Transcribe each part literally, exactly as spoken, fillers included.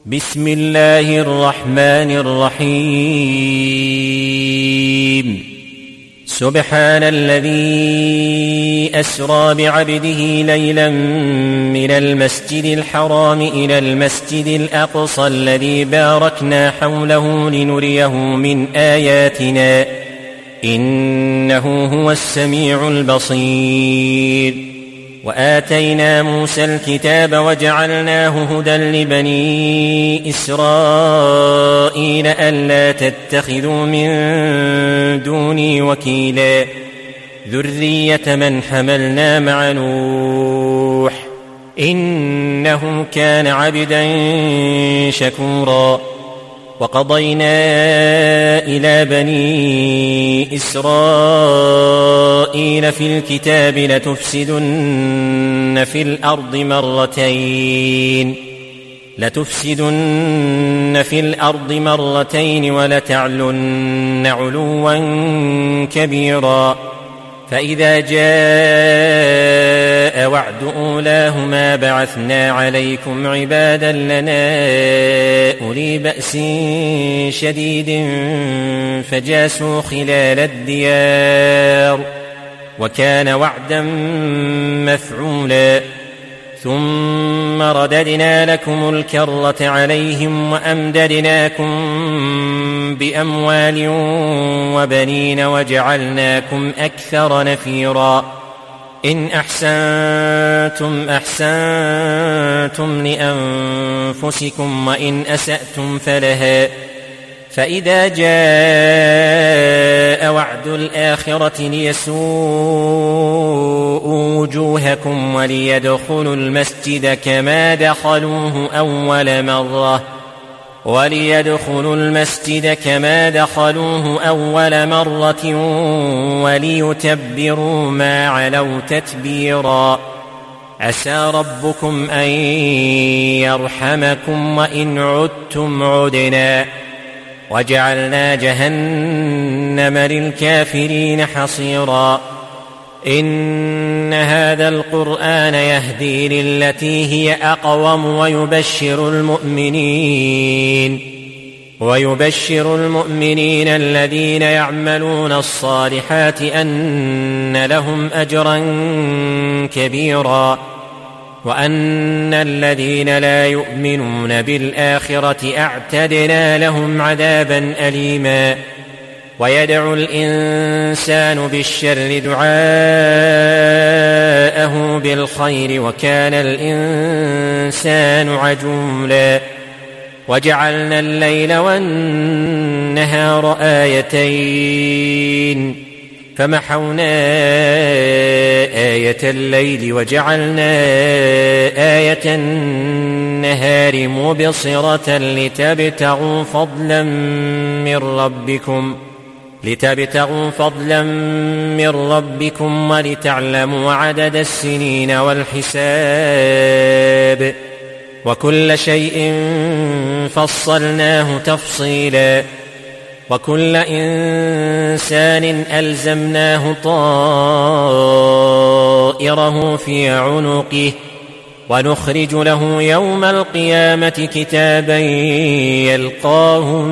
بسم الله الرحمن الرحيم. سبحان الذي أسرى بعبده ليلا من المسجد الحرام إلى المسجد الأقصى الذي باركنا حوله لنريه من آياتنا إنه هو السميع البصير. وآتينا موسى الكتاب وجعلناه هدى لبني إسرائيل ألا تتخذوا من دوني وكيلا ذرية من حملنا مع نوح إنه كان عبدا شكورا. وقضينا إلى بني إسرائيل في الكتاب لتفسدن في الأرض مرتين لتفسدن في الأرض مرتين ولتعلن علوا كبيرا. فإذا جاء وعد أولاهما بعثنا عليكم عبادا لنا أولي بأس شديد فجاسوا خلال الديار وكان وعدا مفعولا. ثم رددنا لكم الكرة عليهم وأمددناكم بأموال وبنين وجعلناكم أكثر نفيرا. إن أحسنتم أحسنتم لأنفسكم وإن أسأتم فلها. فإذا جاء وعد الآخرة ليسوءوا وجوهكم وليدخلوا المسجد كما دخلوه أول مرة وليدخلوا المسجد كما دخلوه أول مرة وليتبروا ما علوا تتبيرا. عسى ربكم أن يرحمكم وإن عدتم عدنا وجعلنا جهنم للكافرين حصيرا. إن هذا القرآن يهدي للتي هي أقوم ويبشر المؤمنين ويبشر المؤمنين الذين يعملون الصالحات أن لهم أجرا كبيرا وأن الذين لا يؤمنون بالآخرة أعتدنا لهم عذابا أليما. ويدعو الإنسان بالشر دعاءه بالخير وكان الإنسان عجولا. وجعلنا الليل والنهار آيتين فمحونا آية الليل وجعلنا آية النهار مبصرة لتبتغوا فضلا من ربكم لتبتغوا فضلا من ربكم ولتعلموا عدد السنين والحساب وكل شيء فصلناه تفصيلا. وكل إنسان ألزمناه طائره في عنقه ونخرج له يوم القيامة كتابا يلقاه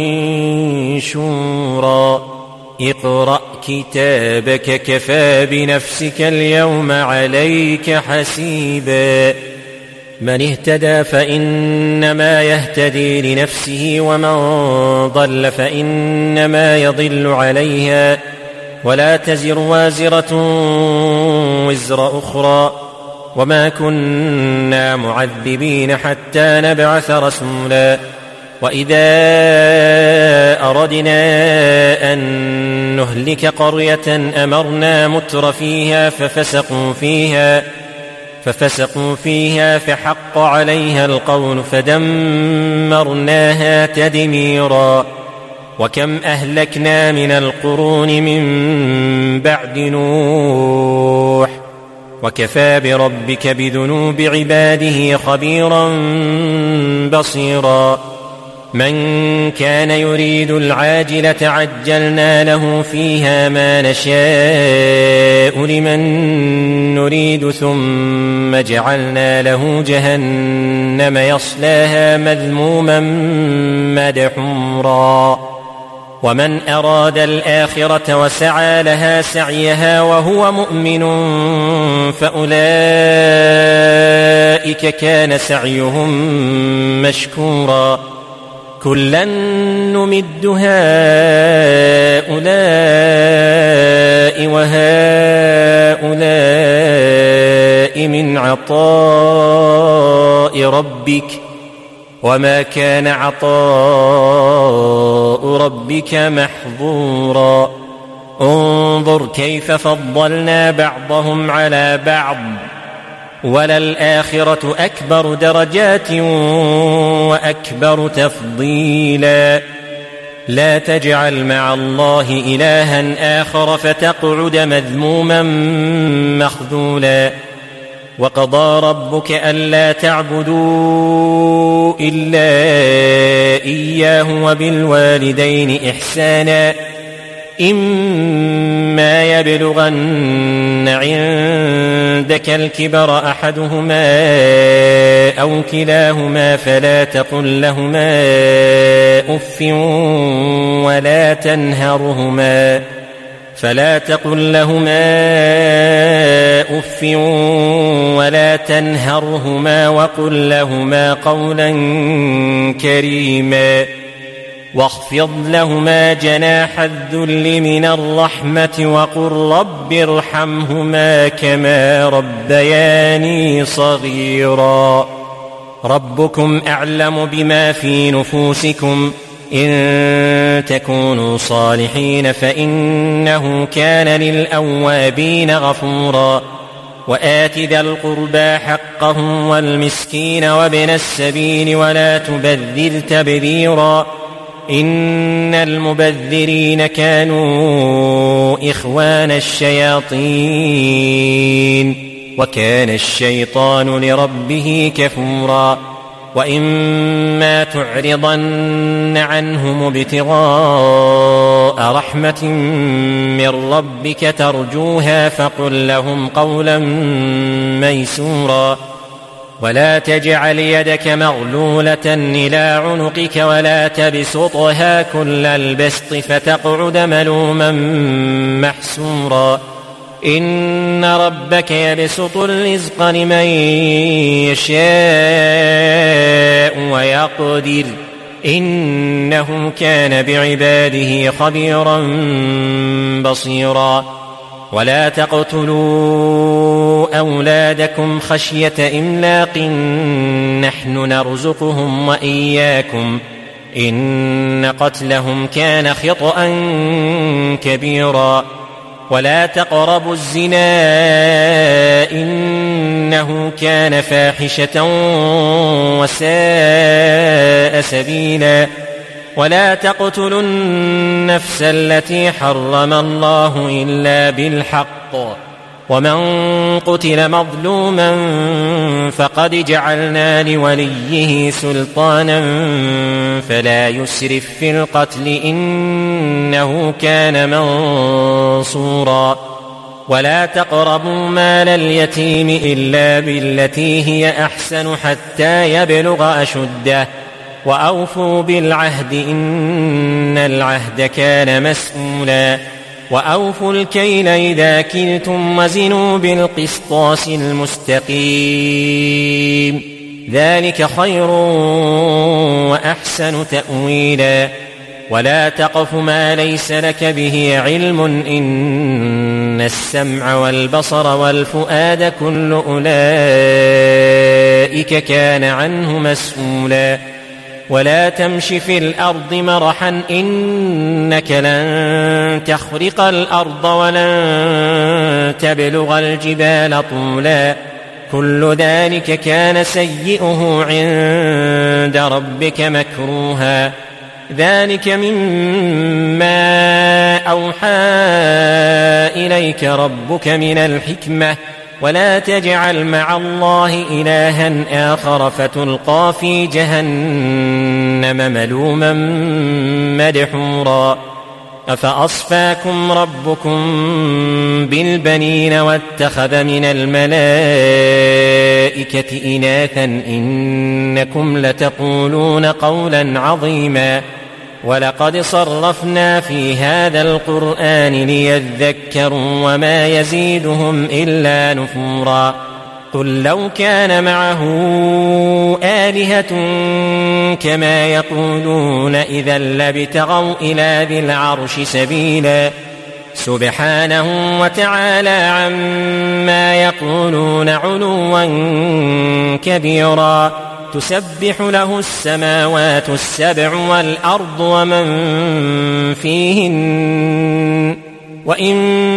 منشورا. اقرأ كتابك كفى بنفسك اليوم عليك حسيبا. من اهتدى فإنما يهتدي لنفسه ومن ضل فإنما يضل عليها ولا تزر وازرة وزر أخرى وما كنا معذبين حتى نبعث رسولا. وإذا أردنا أن نهلك قرية أمرنا متر فيها ففسقوا فيها ففسقوا فيها فحق عليها القول فدمرناها تدميرا. وكم أهلكنا من القرون من بعد نوح وكفى بربك بذنوب عباده خبيرا بصيرا. من كان يريد العاجلة عجلنا له فيها ما نشاء لمن نريد ثم جعلنا له جهنم يصلاها مذموما مدحورا ومن أراد الآخرة وسعى لها سعيها وهو مؤمن فأولئك كان سعيهم مشكورا كلا نمد هؤلاء وهؤلاء من عطاء ربك وما كان عطاء ربك محظورا انظر كيف فضلنا بعضهم على بعض وللآخرة أكبر درجات وأكبر تفضيلا لا تجعل مع الله إلها آخر فتقعد مذموما مخذولا وقضى ربك ألا تعبدوا إلا إياه وبالوالدين إحسانا إما يبلغن عندك الكبر أحدهما أو كلاهما فلا تقل لهما أف ولا تنهرهما فلا تقل لهما أف ولا تنهرهما وقل لهما قولا كريما واخفض لهما جناح الذل من الرحمة وقل رب ارحمهما كما ربياني صغيرا ربكم أعلم بما في نفوسكم إن تكونوا صالحين فإنه كان للأوابين غفورا وآت ذا القربى حقه والمسكين وابن السبيل ولا تبذر تبذيرا إن المبذرين كانوا إخوان الشياطين وكان الشيطان لربه كفورا وإما تعرضن عنهم ابتغاء رحمة من ربك ترجوها فقل لهم قولا ميسورا ولا تجعل يدك مغلولة إلى عنقك ولا تبسطها كل البسط فتقعد ملوما محسورا إن ربك يبسط الرزق لمن يشاء ويقدر إنه كان بعباده خبيرا بصيرا ولا تقتلوا أولادكم خشية إملاق نحن نرزقهم وإياكم إن قتلهم كان خطأ كبيرا ولا تقربوا الزنا إنه كان فاحشة وساء سبيلا ولا تقتلوا النفس التي حرم الله إلا بالحق ومن قتل مظلوما فقد جعلنا لوليه سلطانا فلا يسرف في القتل إنه كان منصورا ولا تقربوا مال اليتيم إلا بالتي هي أحسن حتى يبلغ أشده وأوفوا بالعهد إن العهد كان مسؤولا وأوفوا الكيل إذا كلتم وزنوا بالقسطاس المستقيم ذلك خير وأحسن تأويلا ولا تقف ما ليس لك به علم إن السمع والبصر والفؤاد كل أولئك كان عنه مسؤولا ولا تمش في الأرض مرحا إنك لن تخرق الأرض ولن تبلغ الجبال طولا كل ذلك كان سيئه عند ربك مكروها ذلك مما أوحى إليك ربك من الحكمة ولا تجعل مع الله إلها آخر فتلقى في جهنم ملوما مدحورا أفأصفاكم ربكم بالبنين واتخذ من الملائكة إناثا إنكم لتقولون قولا عظيما ولقد صرفنا في هذا القرآن ليذكروا وما يزيدهم إلا نفورا قل لو كان معه آلهة كما يقولون إذا لابتغوا إلى ذي العرش سبيلا سبحانه وتعالى عما يقولون علوا كبيرا تسبح له السماوات السبع والأرض ومن فيهن وإن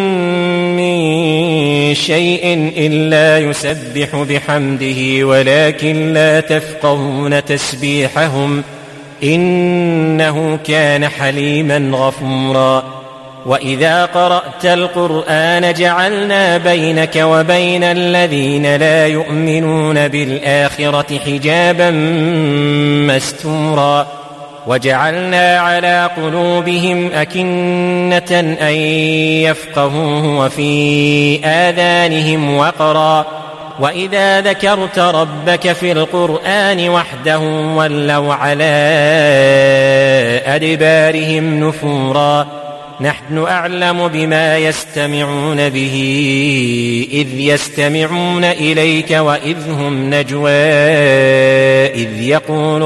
من شيء إلا يسبح بحمده ولكن لا تفقهون تسبيحهم إنه كان حليما غفورا وإذا قرأت القرآن جعلنا بينك وبين الذين لا يؤمنون بالآخرة حجابا مستورا وجعلنا على قلوبهم أكنة أن يفقهوه وفي آذانهم وقرا وإذا ذكرت ربك في القرآن وحده ولوا على أدبارهم نفورا نحن أعلم بما يستمعون به إذ يستمعون إليك وإذ هم نجوى إذ يقول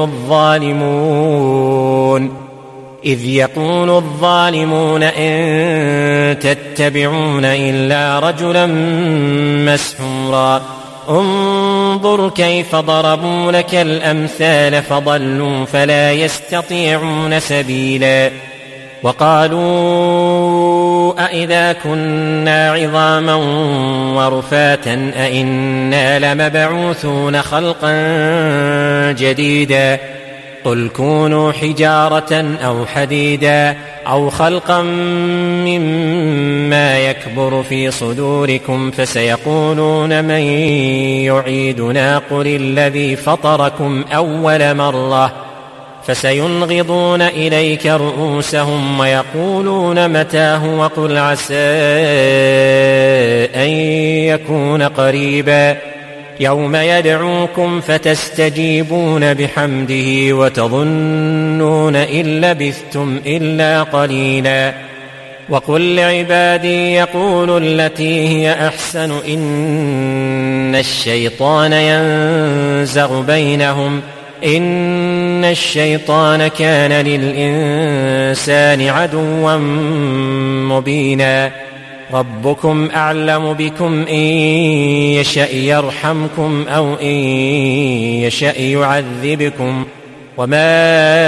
الظالمون إذ يقول الظالمون إن تتبعون إلا رجلا مسحورا انظر كيف ضربوا لك الأمثال فضلوا فلا يستطيعون سبيلا وقالوا أئذا كنا عظاما ورفاتا أئنا لمبعوثون خلقا جديدا قل كونوا حجارة أو حديدا أو خلقا مما يكبر في صدوركم فسيقولون من يعيدنا قل الذي فطركم أول مرة فسينغضون إليك رؤوسهم ويقولون متاه وقل عسى أن يكون قريبا يوم يدعوكم فتستجيبون بحمده وتظنون إن لبثتم إلا قليلا وقل لعبادي يقولوا التي هي أحسن إن الشيطان ينزغ بينهم إن الشيطان كان للإنسان عدوا مبينا ربكم أعلم بكم إن يشأ يرحمكم أو إن يشأ يعذبكم وما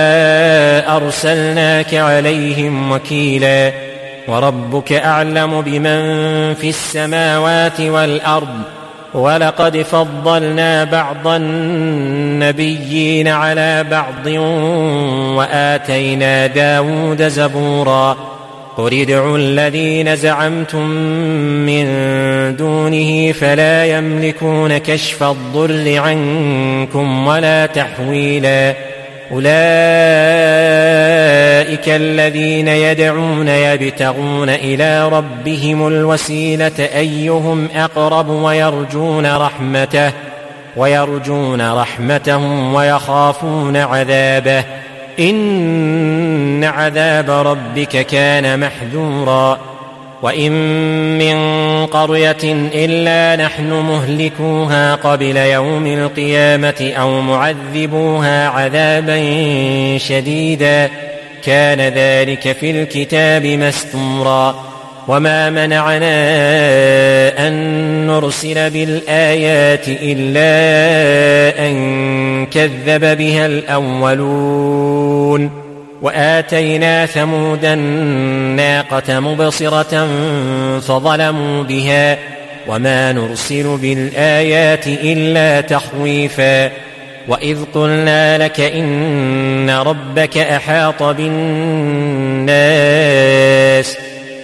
أرسلناك عليهم وكيلا وربك أعلم بمن في السماوات والأرض ولقد فضلنا بعض النبيين على بعض وآتينا داود زبورا قل ادعوا الذين زعمتم من دونه فلا يملكون كشف الضر عنكم ولا تحويلا أولئك الذين يدعون يبتغون إلى ربهم الوسيلة أيهم أقرب ويرجون رحمته ويرجون رحمته ويخافون عذابه إن عذاب ربك كان محذورا وإن من قرية إلا نحن مهلكوها قبل يوم القيامة أو معذبوها عذابا شديدا كان ذلك في الكتاب مستورا وما منعنا أن نرسل بالآيات إلا أن كذب بها الأولون وآتينا ثمود الناقة مبصرة فظلموا بها وما نرسل بالآيات إلا تخويفا وإذ قلنا لك إن ربك أحاط بالناس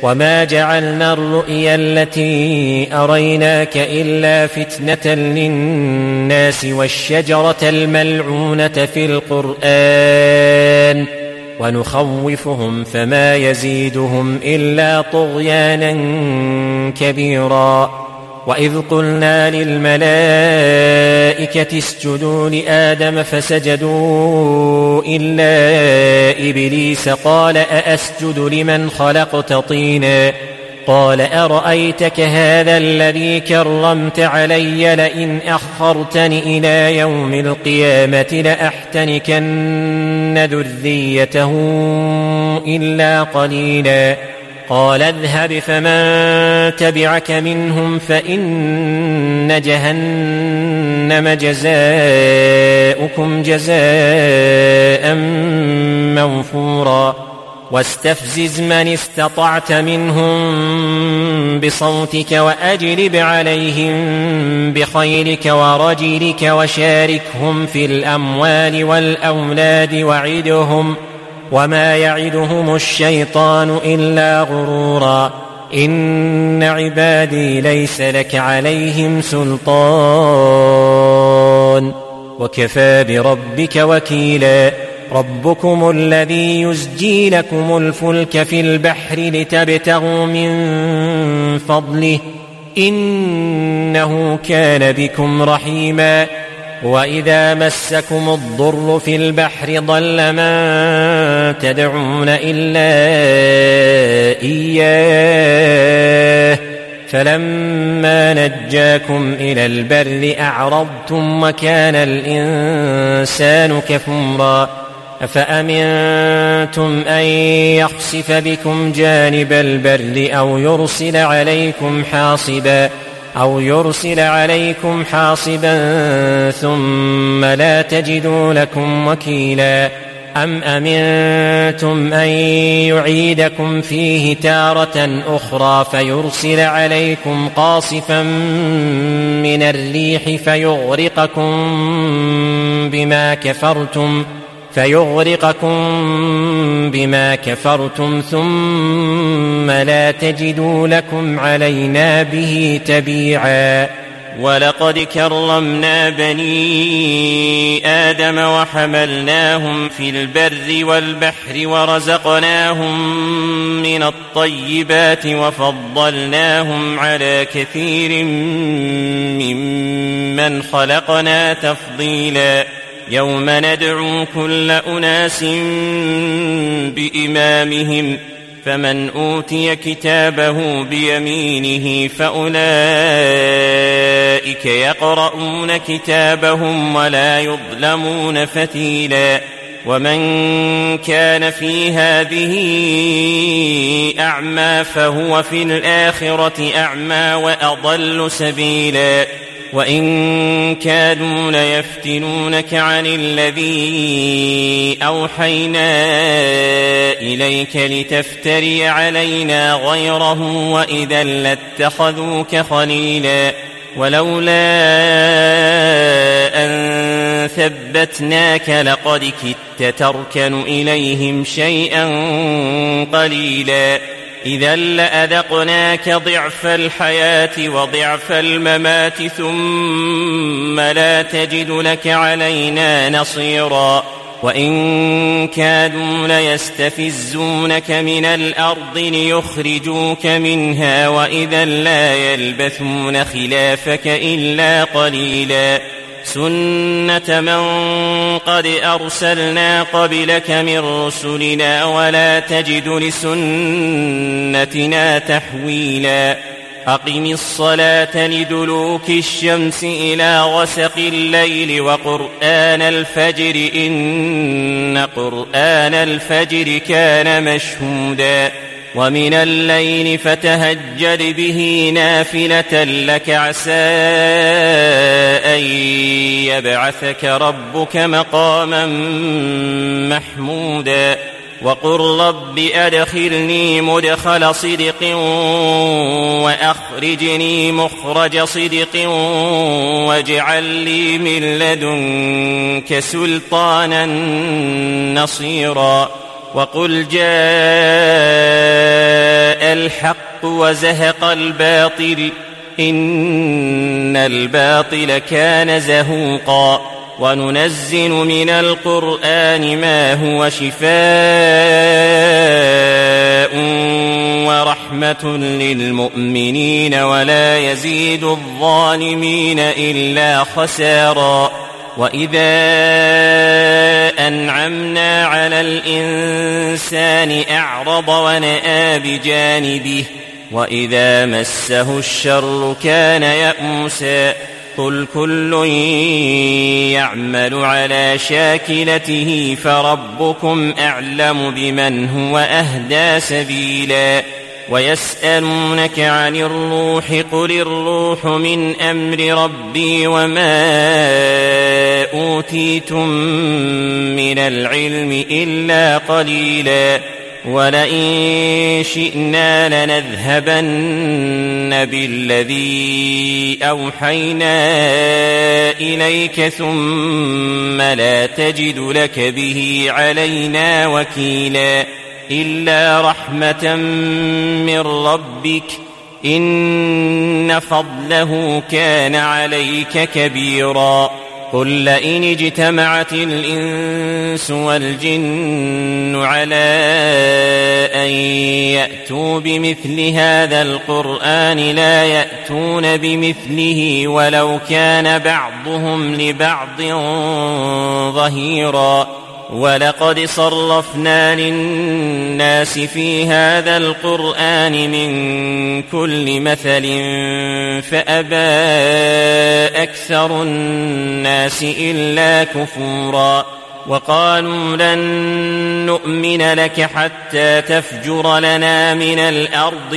وما جعلنا الرؤيا التي أريناك إلا فتنة للناس والشجرة الملعونة في القرآن ونخوفهم فما يزيدهم إلا طغيانا كبيرا. وإذ قلنا للملائكة اسجدوا لآدم فسجدوا إلا إبليس قال أأسجد لمن خلقت طينا قال أرأيتك هذا الذي كرمت علي لئن أخرتني إلى يوم القيامة لأحتنكن ذريته إلا قليلا. قال اذهب فمن تبعك منهم فإن جهنم جزاؤكم جزاء موفورا. واستفزز من استطعت منهم بصوتك وأجلب عليهم بخيلك ورجلك وشاركهم في الأموال والأولاد وعدهم وما يعدهم الشيطان إلا غرورا. إن عبادي ليس لك عليهم سلطان وكفى بربك وكيلا. ربكم الذي يزجي لكم الفلك في البحر لتبتغوا من فضله إنه كان بكم رحيما. وإذا مسكم الضر في البحر ضل من تدعون إلا إياه فلما نجاكم إلى البر أعرضتم وكان الإنسان كفورا. أفأمنتم أن يخسف بكم جانب البر أو يرسل عليكم حاصبا أو يرسل عليكم حاصبا ثم لا تجدوا لكم وكيلا. أم أمنتم أن يعيدكم فيه تارة أخرى فيرسل عليكم قاصفا من الريح فيغرقكم بما كفرتم فيغرقكم بما كفرتم ثم لا تجدوا لكم علينا به تبيعا. ولقد كرمنا بني آدم وحملناهم في البر والبحر ورزقناهم من الطيبات وفضلناهم على كثير ممن خلقنا تفضيلا. يوم ندعو كل أناس بإمامهم فمن أوتي كتابه بيمينه فأولئك يقرؤون كتابهم ولا يظلمون فتيلا. ومن كان في هذه أعمى فهو في الآخرة أعمى وأضل سبيلا. وإن كادوا ليفتنونك عن الذي أوحينا إليك لتفتري علينا غيره وإذا لاتخذوك خليلا. ولولا أن ثبتناك لقد كدت تركن إليهم شيئا قليلا. إذا لأذقناك ضعف الحياة وضعف الممات ثم لا تجد لك علينا نصيرا. وإن كادوا ليستفزونك من الأرض ليخرجوك منها وإذا لا يلبثون خلافك إلا قليلا. سنة من قد أرسلنا قبلك من رسلنا ولا تجد لسنتنا تحويلا. أقم الصلاة لدلوك الشمس إلى غسق الليل وقرآن الفجر إن قرآن الفجر كان مشهودا. ومن الليل فتهجد به نافلة لك عسى أن يبعثك ربك مقاما محمودا. وقل رب أدخلني مدخل صدق وأخرجني مخرج صدق واجعل لي من لدنك سلطانا نصيرا. وقل جاء الحق وزهق الباطل إن الباطل كان زهوقا وننزل من القرآن ما هو شفاء ورحمة للمؤمنين ولا يزيد الظالمين إلا خسارا وإذا أنعمنا على الإنسان أعرض ونأى بجانبه وإذا مسه الشر كان يئوسا قل كل يعمل على شاكلته فربكم أعلم بمن هو أهدى سبيلا ويسألونك عن الروح قل الروح من أمر ربي وما أوتيتم من العلم إلا قليلا ولئن شئنا لنذهبن بالذي أوحينا إليك ثم لا تجد لك به علينا وكيلا إلا رحمة من ربك إن فضله كان عليك كبيرا قل لئن اجتمعت الإنس والجن على أن يأتوا بمثل هذا القرآن لا يأتون بمثله ولو كان بعضهم لبعض ظهيرا ولقد صرفنا للناس في هذا القرآن من كل مثل فأبى أكثر الناس إلا كفورا وقالوا لن نؤمن لك حتى تفجر لنا من الأرض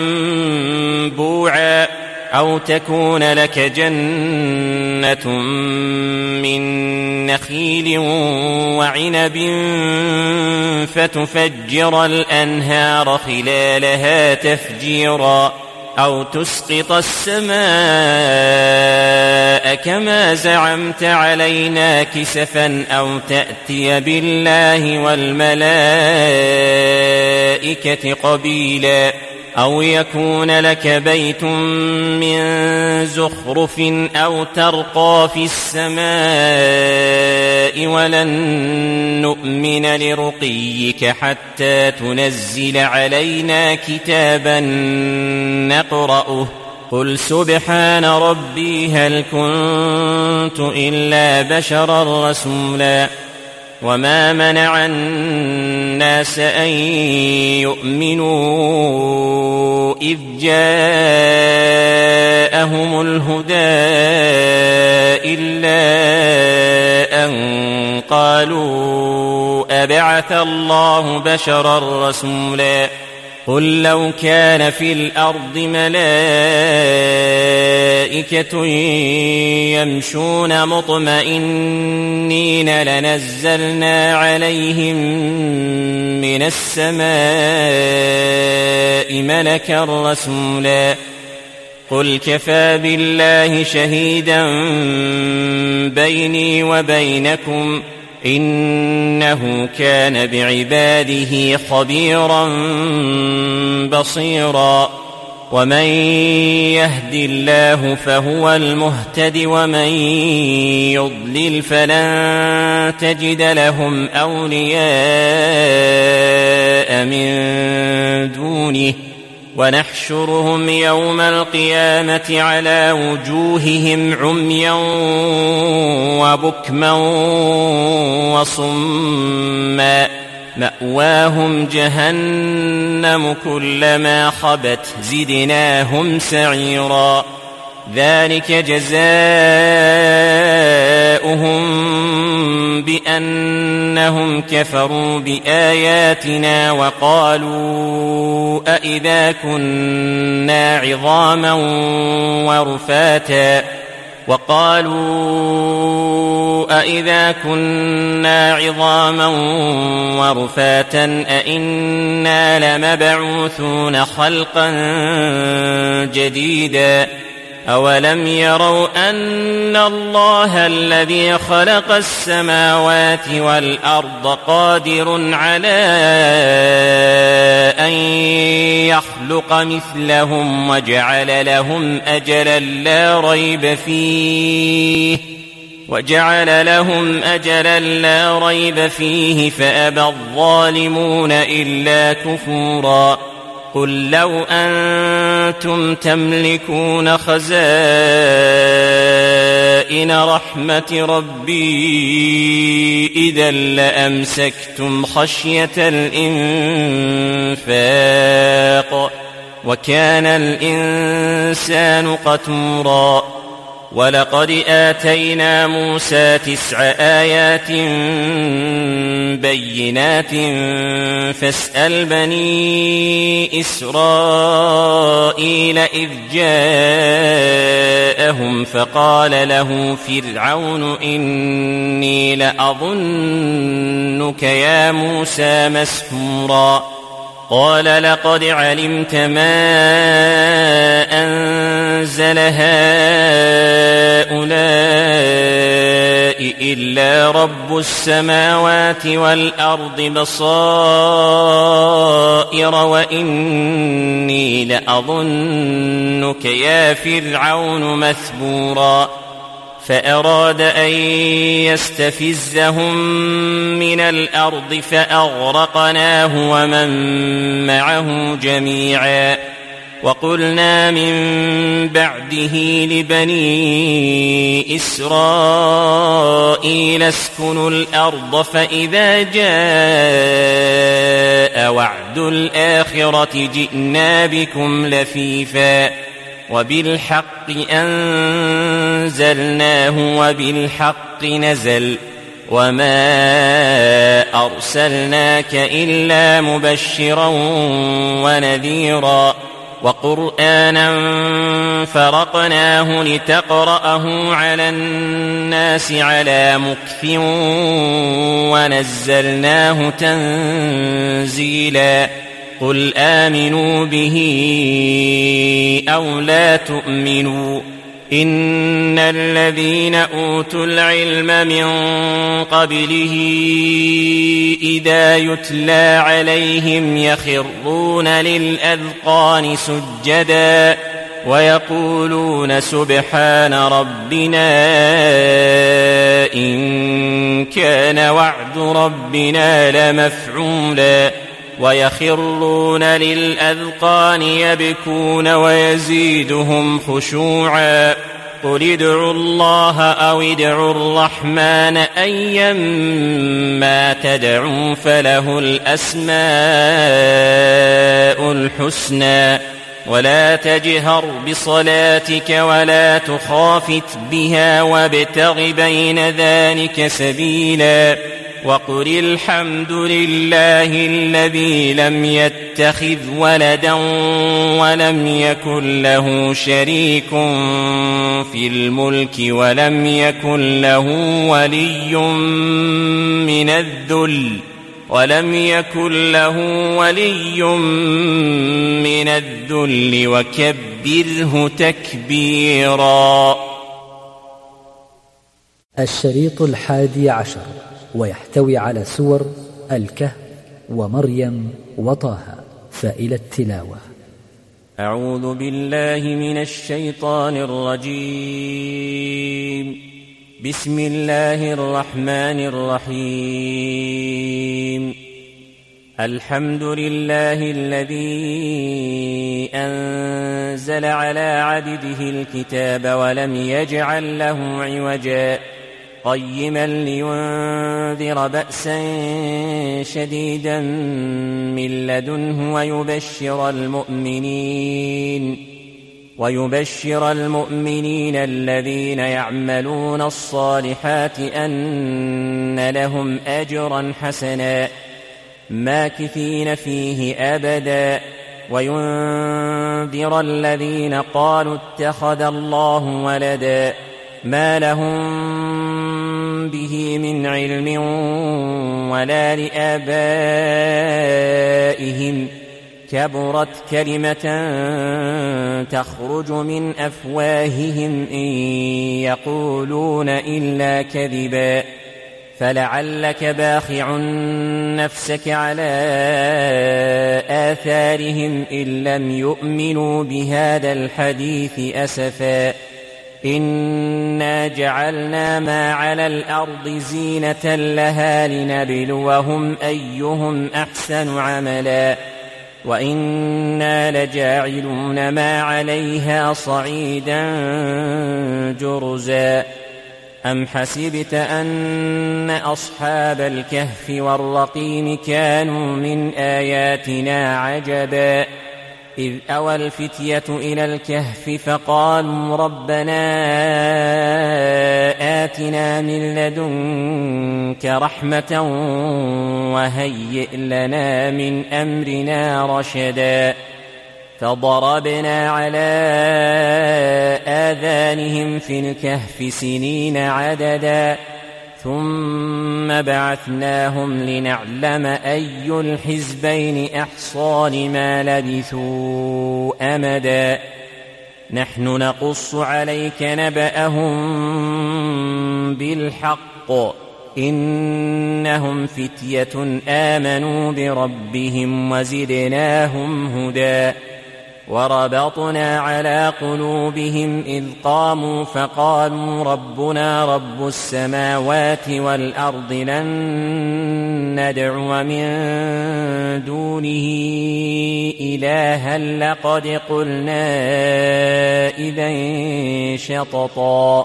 ينبوعا أو تكون لك جنة من نخيل وعنب فتفجر الأنهار خلالها تفجيرا أو تسقط السماء كما زعمت علينا كسفا أو تأتي بالله والملائكة قبيلا أو يكون لك بيت من زخرف أو ترقى في السماء ولن نؤمن لرقيك حتى تنزل علينا كتابا نقرأه قل سبحان ربي هل كنت إلا بشرا رسولا وما منع الناس أن يؤمنوا إذ جاءهم الهدى إلا أن قالوا أبعث الله بشرا رسولا قل لو كان في الأرض ملائكة يمشون مطمئنين لنزلنا عليهم من السماء ملكا رسولا قل كفى بالله شهيدا بيني وبينكم إنه كان بعباده خبيرا بصيرا ومن يهد الله فهو المهتد ومن يضلل فلن تجد لهم أولياء من دونه ونحشرهم يوم القيامة على وجوههم عميا وبكما وصما مأواهم جهنم كلما خبت زدناهم سعيرا ذلك جزاؤهم بأنهم كفروا بآياتنا وقالوا أئذا كنا عظاما ورفاتا وقالوا أئذا كنا عظاما ورفاتا أئنا لمبعوثون خلقا جديدا أولم يروا أن الله الذي خلق السماوات والأرض قادر على أن يخلق مثلهم وجعل لهم أجلا لا ريب فيه وجعل لهم أجلا لا ريب فيه فأبى الظالمون إلا كفورا قل لو أنتم تملكون خزائن رحمة ربي إذا لأمسكتم خشية الإنفاق وكان الإنسان قتورا ولقد آتينا موسى تسع آيات بينات فاسأل بني إسرائيل إذ جاءهم فقال له فرعون إني لأظنك يا موسى مسحورا قال لقد علمت ما أنزل هؤلاء إلا رب السماوات والأرض بصائر وإني لأظنك يا فرعون مثبورا فأراد أن يستفزهم من الأرض فأغرقناه ومن معه جميعا وقلنا من بعده لبني إسرائيل اسكنوا الأرض فإذا جاء وعد الآخرة جئنا بكم لفيفا وبالحق أنزلناه وبالحق نزل وما أرسلناك إلا مبشرا ونذيرا وقرآنا فرقناه لتقرأه على الناس على مكث ونزلناه تنزيلا قل آمنوا به أو لا تؤمنوا إن الذين أوتوا العلم من قبله إذا يتلى عليهم يخرون للأذقان سجدا ويقولون سبحان ربنا إن كان وعد ربنا لمفعولا ويخرون للأذقان يبكون ويزيدهم خشوعا قل ادعوا الله أو ادعوا الرحمن أيما تدعوا فله الأسماء الحسنى ولا تجهر بصلاتك ولا تخافت بها وابتغ بين ذلك سبيلا وقل الحمد لله الذي لم يتخذ ولدا ولم يكن له شريك في الملك ولم يكن له ولي من الذل ولم يكن له ولي من الذل وكبره تكبيرا. الشريط الحادي عشر ويحتوي على سور الكهف ومريم وطه. فإلى التلاوة. أعوذ بالله من الشيطان الرجيم. بسم الله الرحمن الرحيم. الحمد لله الذي أنزل على عبده الكتاب ولم يجعل له عوجا قيما لينذر بأسا شديدا من لدنه ويبشر المؤمنين ويبشر المؤمنين الذين يعملون الصالحات أن لهم أجرا حسنا ماكثين فيه أبدا وينذر الذين قالوا اتخذ الله ولدا ما لهم به من علم ولا لآبائهم كبرت كلمة تخرج من أفواههم إن يقولون إلا كذبا فلعلك باخع نفسك على آثارهم إن لم يؤمنوا بهذا الحديث أسفا إنا جعلنا ما على الأرض زينة لها لنبلوهم أيهم أحسن عملا وإنا لجاعلون ما عليها صعيدا جرزا أم حسبت أن أصحاب الكهف والرقيم كانوا من آياتنا عجبا إذ أوى الفتية إلى الكهف فقالوا ربنا آتنا من لدنك رحمة وهيئ لنا من أمرنا رشدا فضربنا على آذانهم في الكهف سنين عددا ثم بعثناهم لنعلم أي الحزبين أحصى لما لبثوا أمدا نحن نقص عليك نبأهم بالحق إنهم فتية آمنوا بربهم وزدناهم هدى وربطنا على قلوبهم إذ قاموا فقالوا ربنا رب السماوات والأرض لن ندعو من دونه إلها لقد قلنا إذا شططا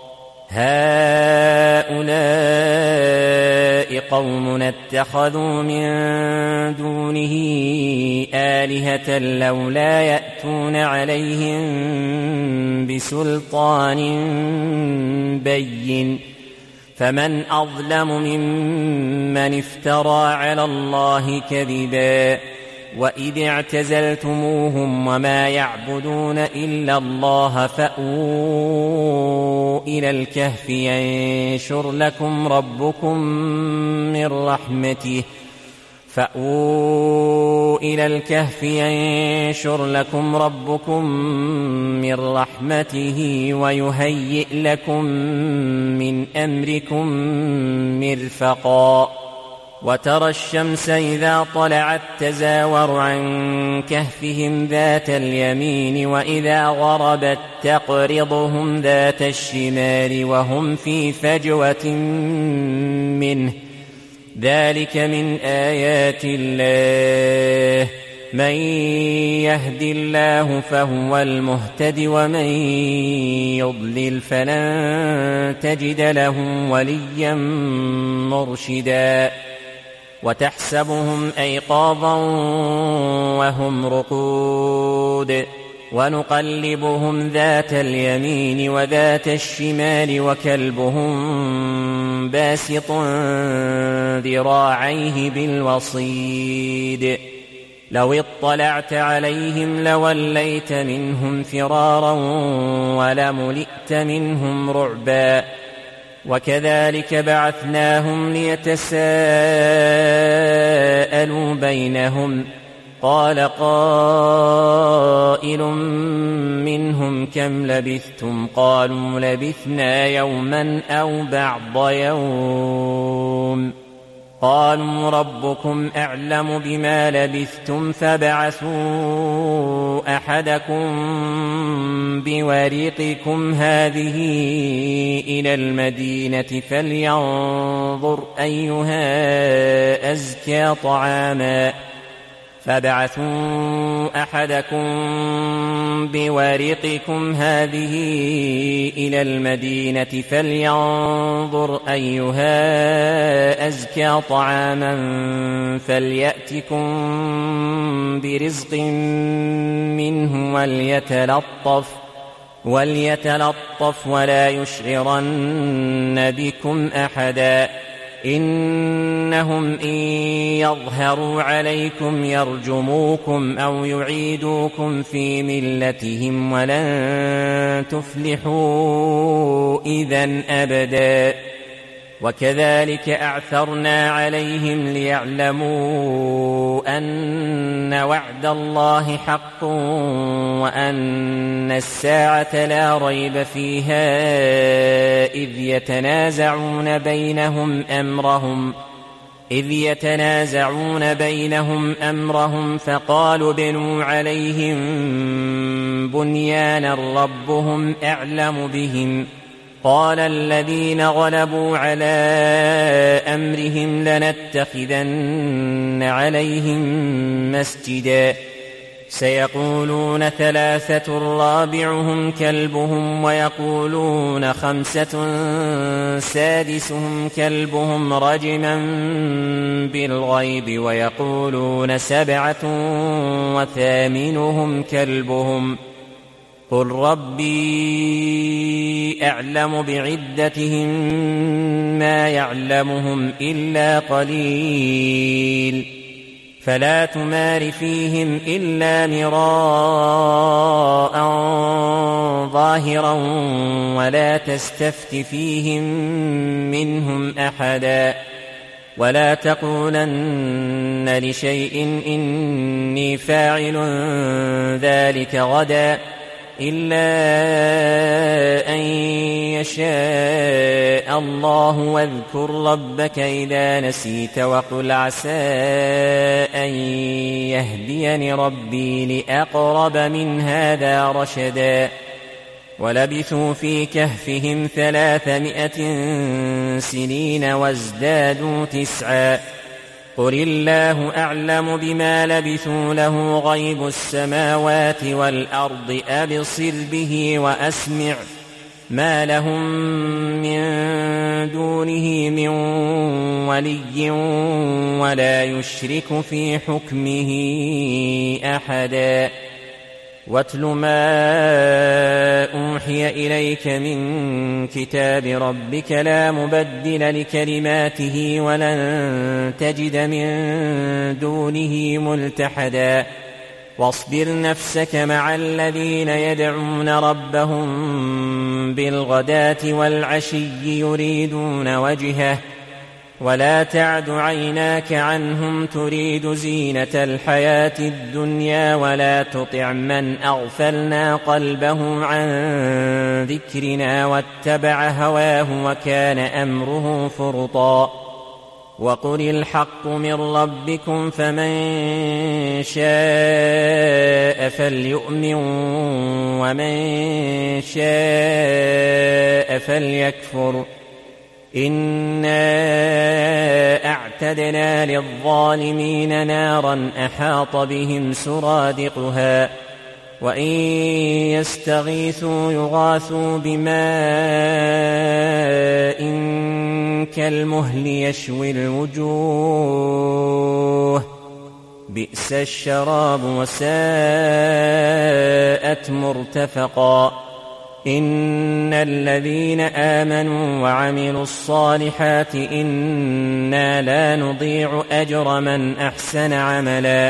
هؤلاء قومنا اتخذوا من دونه آلهة لولا يأتون عليهم بسلطان بين فمن أظلم ممن افترى على الله كذبا وإذ اعتزلتموهم وما يعبدون إلا الله فأووا إلى الكهف ينشر لكم ربكم من رحمته فأووا إلى الكهف ينشر لكم ربكم من رحمته ويهيئ لكم من أمركم مرفقا وترى الشمس إذا طلعت تزاور عن كهفهم ذات اليمين وإذا غربت تقرضهم ذات الشمال وهم في فجوة منه ذلك من آيات الله من يهد الله فهو المهتد ومن يضلل فلن تجد له وليا مرشدا وتحسبهم أيقاظا وهم رقود ونقلبهم ذات اليمين وذات الشمال وكلبهم باسط ذراعيه بالوصيد لو اطلعت عليهم لوليت منهم فرارا ولملئت منهم رعبا وكذلك بعثناهم ليتساءلوا بينهم قال قائل منهم كم لبثتم قالوا لبثنا يوما أو بعض يوم قالوا ربكم أعلم بما لبثتم فابعثوا أحدكم بورقكم هذه إلى المدينة فلينظر أيها أزكى طعاما فابعثوا أحدكم بورقكم هذه إلى المدينة فلينظر أيها أزكى طعاما فليأتكم برزق منه وليتلطف وليتلطف ولا يشعرن بكم أحدا إنهم إن يظهروا عليكم يرجموكم أو يعيدوكم في ملتهم ولن تفلحوا إذن أبدا وكذلك أعثرنا عليهم ليعلموا أن وعد الله حق وأن الساعة لا ريب فيها إذ يتنازعون بينهم أمرهم إذ يتنازعون بينهم أمرهم فقالوا بنوا عليهم بنيانا ربهم أعلم بهم قال الذين غلبوا على أمرهم لنتخذن عليهم مسجدا سيقولون ثلاثة رابعهم كلبهم ويقولون خمسة سادسهم كلبهم رجما بالغيب ويقولون سبعة وثامنهم كلبهم قل ربي أعلم بعدتهم ما يعلمهم إلا قليل فلا تمار فيهم إلا مراء ظاهرا ولا تستفت فيهم منهم أحدا ولا تقولن لشيء إني فاعل ذلك غدا إلا أن يشاء الله واذكر ربك إذا نسيت وقل عسى أن يهديني ربي لأقرب من هذا رشدا ولبثوا في كهفهم ثلاثمائة سنين وازدادوا تسعا قل الله أعلم بما لبثوا له غيب السماوات والأرض أبصر به وأسمع ما لهم من دونه من ولي ولا يشرك في حكمه أحدا واتل ما أوحي إليك من كتاب ربك لا مبدل لكلماته ولن تجد من دونه ملتحدا واصبر نفسك مع الذين يدعون ربهم بالغداة والعشي يريدون وجهه ولا تعد عيناك عنهم تريد زينة الحياة الدنيا ولا تطع من أغفلنا قلبه عن ذكرنا واتبع هواه وكان أمره فرطا وقل الحق من ربكم فمن شاء فليؤمن ومن شاء فليكفر إنا أعتدنا للظالمين نارا أحاط بهم سرادقها وإن يستغيثوا يغاثوا بماء كالمهل يشوي الوجوه بئس الشراب وساءت مرتفقا إن الذين آمنوا وعملوا الصالحات إنا لا نضيع أجر من أحسن عملا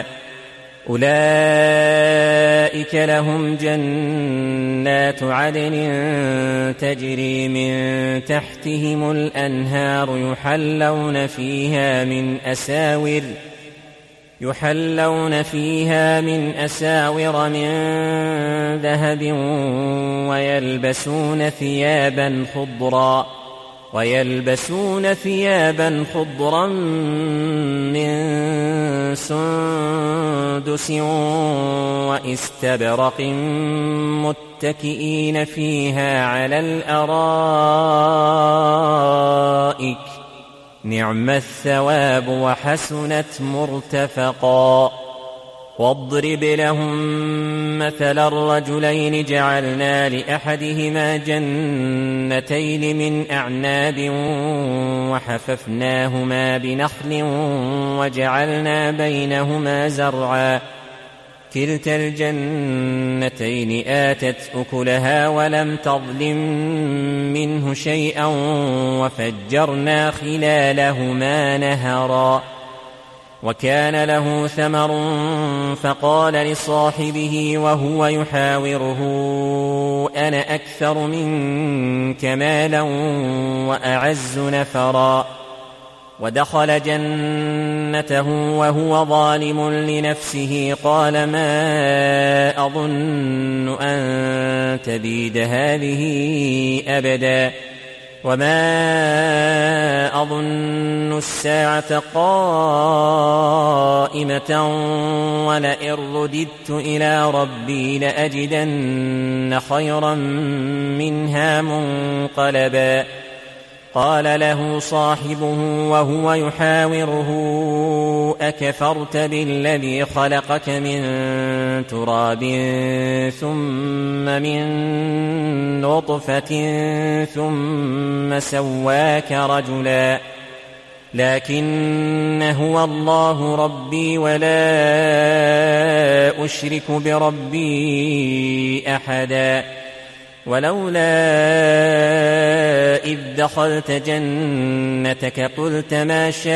أولئك لهم جنات عدن تجري من تحتهم الأنهار يحلون فيها من أساور يحلون فيها من أساور من ذهب ويلبسون ثيابا خضرا ويلبسون ثيابا خضرا من سندس وإستبرق متكئين فيها على الأرائك نعم الثواب وحسنت مرتفقا واضرب لهم مثل الرجلين جعلنا لأحدهما جنتين من أعناب وحففناهما بنخل وجعلنا بينهما زرعا كلتا الجنتين آتت أكلها ولم تظلم منه شيئا وفجرنا خلالهما نهرا وكان له ثمر فقال لصاحبه وهو يحاوره أنا أكثر منك مالا وأعز نفرا. ودخل جنته وهو ظالم لنفسه قال ما أظن أن تبيد هذه أبدا وما أظن الساعة قائمة ولئن رددت إلى ربي لأجدن خيرا منها منقلبا. قال له صاحبه وهو يحاوره أكفرت بالذي خلقك من تراب ثم من نطفة ثم سواك رجلا لكن هو الله ربي ولا أشرك بربي أحدا. ولولا إذ دخلت جنتك قلت ما شاء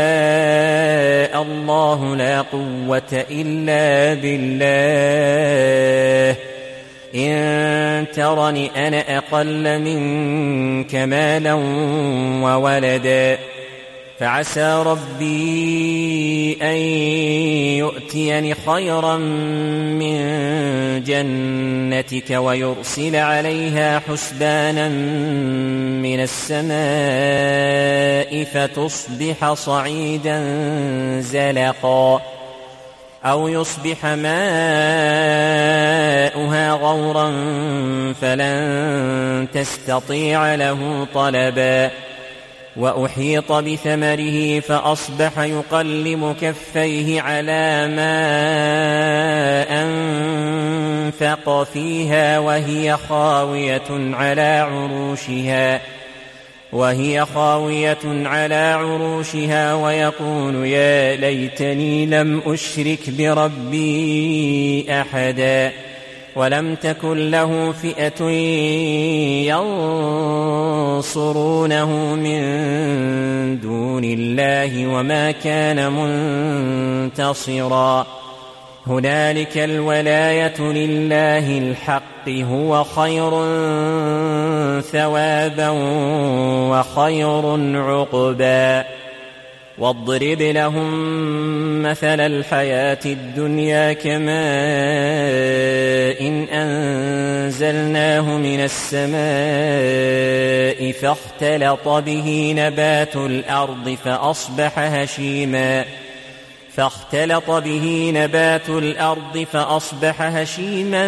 الله لا قوة إلا بالله إن ترني أنا أقل منك مالا وولدا فعسى ربي أن يؤتيني خيرا من جنتك ويرسل عليها حسبانا من السماء فتصبح صعيدا زلقا أو يصبح ماؤها غورا فلن تستطيع له طلبا. وأحيط بثمره فأصبح يقلب كفيه على ما أنفق فيها وهي خاوية على عروشها وهي خاوية على عروشها ويقول يا ليتني لم أشرك بربي أحدا. ولم تكن له فئة ينصرونه من دون الله وما كان منتصرا. هنالك الولاية لله الحق هو خير ثوابا وخير عقبا. واضرب لهم مثل الحياة الدنيا كماء إن أنزلناه من السماء فاختلط به نبات الأرض فأصبح هشيما فاختلط به نبات الأرض فأصبح هشيما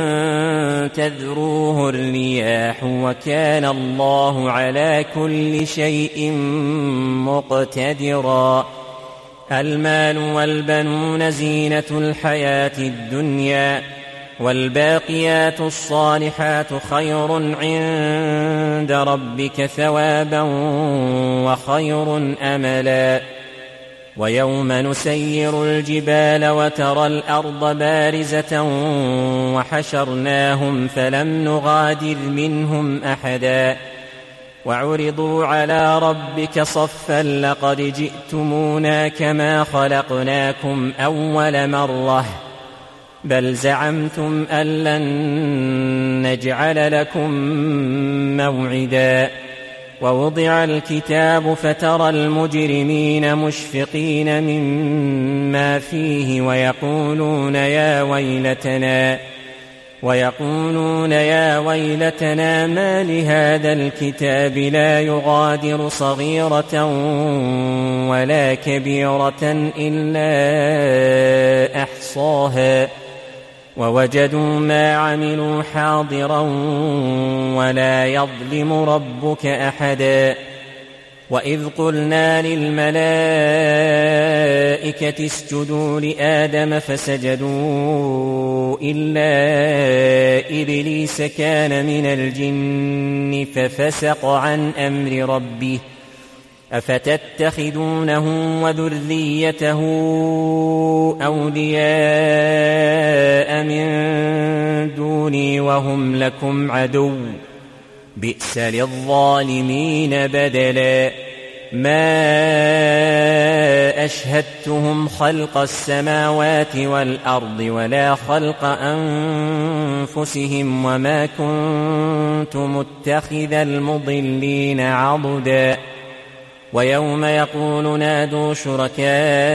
تذروه الرياح وكان الله على كل شيء مقتدرا. المال والبنون زينة الحياة الدنيا والباقيات الصالحات خير عند ربك ثوابا وخير أملا. ويوم نسير الجبال وترى الأرض بارزة وحشرناهم فلم نغادر منهم أحدا وعرضوا على ربك صفا لقد جئتمونا كما خلقناكم أول مرة بل زعمتم أن لن نجعل لكم موعدا. ووضع الكتاب فترى المجرمين مشفقين مما فيه ويقولون يا ويلتنا ويقولون يا ويلتنا ما لهذا الكتاب لا يغادر صغيرة ولا كبيرة إلا أحصاها ووجدوا ما عملوا حاضرا ولا يظلم ربك أحدا. وإذ قلنا للملائكة اسجدوا لآدم فسجدوا إلا إبليس كان من الجن ففسق عن أمر ربه أفتتخذونه وذريته أولياء من دوني وهم لكم عدو بئس للظالمين بدلا. ما أشهدتهم خلق السماوات والأرض ولا خلق أنفسهم وما كنت متخذ المضلين عضدا ويوم يقول نادوا شركائي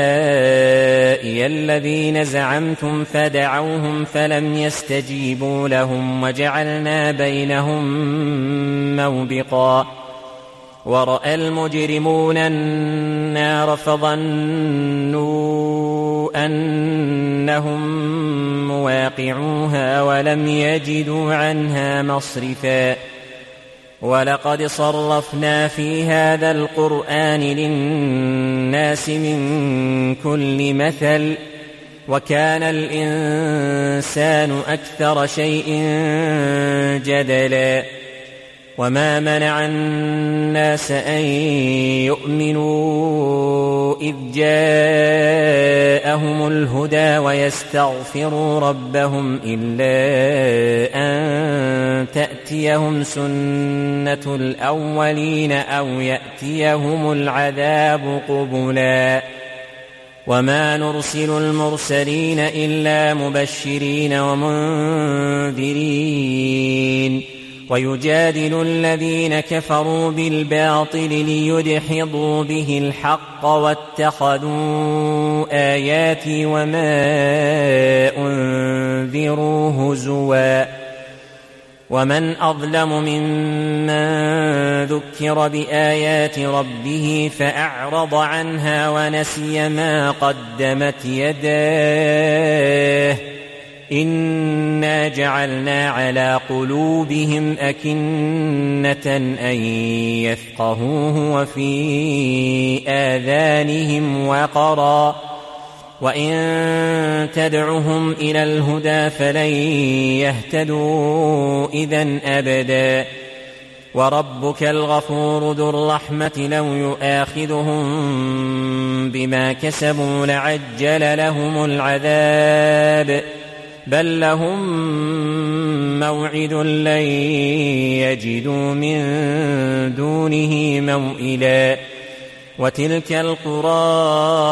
الذين زعمتم فدعوهم فلم يستجيبوا لهم وجعلنا بينهم موبقا ورأى المجرمون النار فظنوا أنهم مواقعوها ولم يجدوا عنها مصرفا ولقد صرفنا في هذا القرآن للناس من كل مثل وكان الإنسان أكثر شيء جدلا وما منع الناس أن يؤمنوا إذ جاءهم الهدى ويستغفروا ربهم إلا أن تأتيهم سنة الأولين أو يأتيهم العذاب قبلا وما نرسل المرسلين إلا مبشرين ومنذرين ويجادل الذين كفروا بالباطل ليدحضوا به الحق واتخذوا آياتي وما أنذروا هزوا ومن أظلم ممن ذكر بآيات ربه فأعرض عنها ونسي ما قدمت يداه إنا جعلنا على قلوبهم أكنة أن يفقهوه وفي آذانهم وقرا وإن تدعهم إلى الهدى فلن يهتدوا إذن أبدا وربك الغفور ذو الرحمة لو يؤاخذهم بما كسبوا لعجل لهم العذاب بل لهم موعد لن يجدوا من دونه موئلا وتلك القرى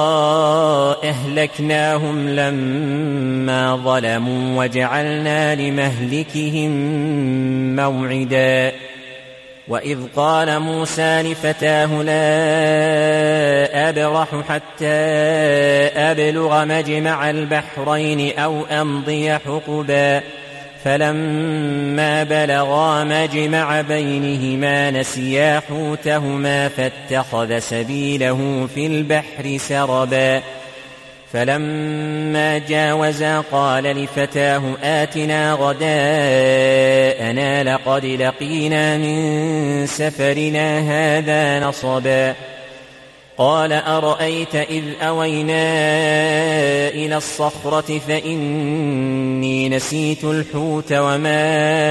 أهلكناهم لما ظلموا وجعلنا لمهلكهم موعدا وإذ قال موسى لفتاه لا أبرح حتى أبلغ مجمع البحرين أو أمضي حقبا فلما بلغا مجمع بينهما نسيا حوتهما فاتخذ سبيله في البحر سربا فلما جاوزا قال لفتاه آتنا غداءنا لقد لقينا من سفرنا هذا نصبا قال أرأيت إذ أوينا إلى الصخرة فإني نسيت الحوت وما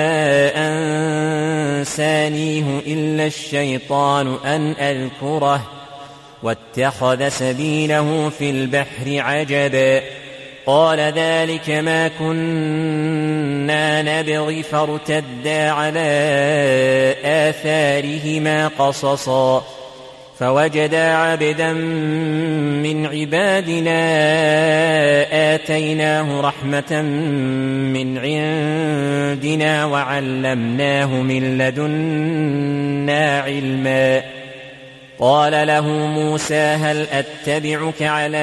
أنسانيه إلا الشيطان أن أذكره واتخذ سبيله في البحر عجبا قال ذلك ما كنا نبغي فارتدا على آثارهما قصصا فوجدا عبدا من عبادنا آتيناه رحمة من عندنا وعلمناه من لدنا علما قال له موسى هل أتبعك على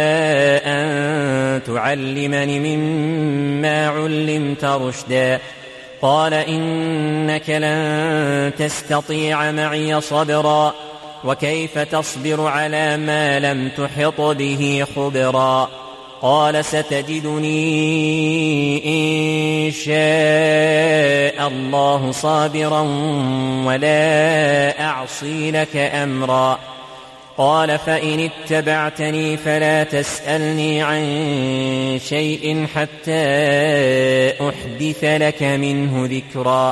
أن تعلمني مما علمت رشدا قال إنك لن تستطيع معي صبرا وكيف تصبر على ما لم تحط به خبرا قال ستجدني إن شاء الله صابرا ولا أعصي لك أمرا قال فإن اتبعتني فلا تسألني عن شيء حتى أحدث لك منه ذكرا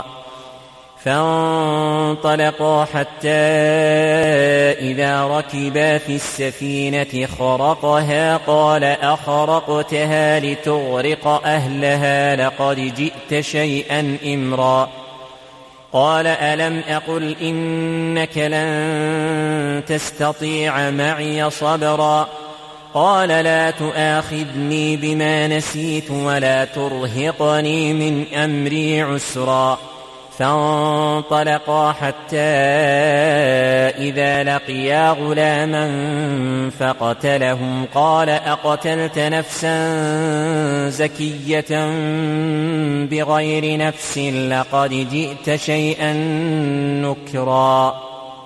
فانطلقا حتى إذا ركبا في السفينة خرقها قال أخرقتها لتغرق أهلها لقد جئت شيئا إمرا قال ألم أقل إنك لن تستطيع معي صبرا قال لا تؤاخذني بما نسيت ولا ترهقني من أمري عسرا فانطلقا حتى إذا لقيا غلاما فقتله قال أقتلت نفسا زكية بغير نفس لقد جئت شيئا نكرا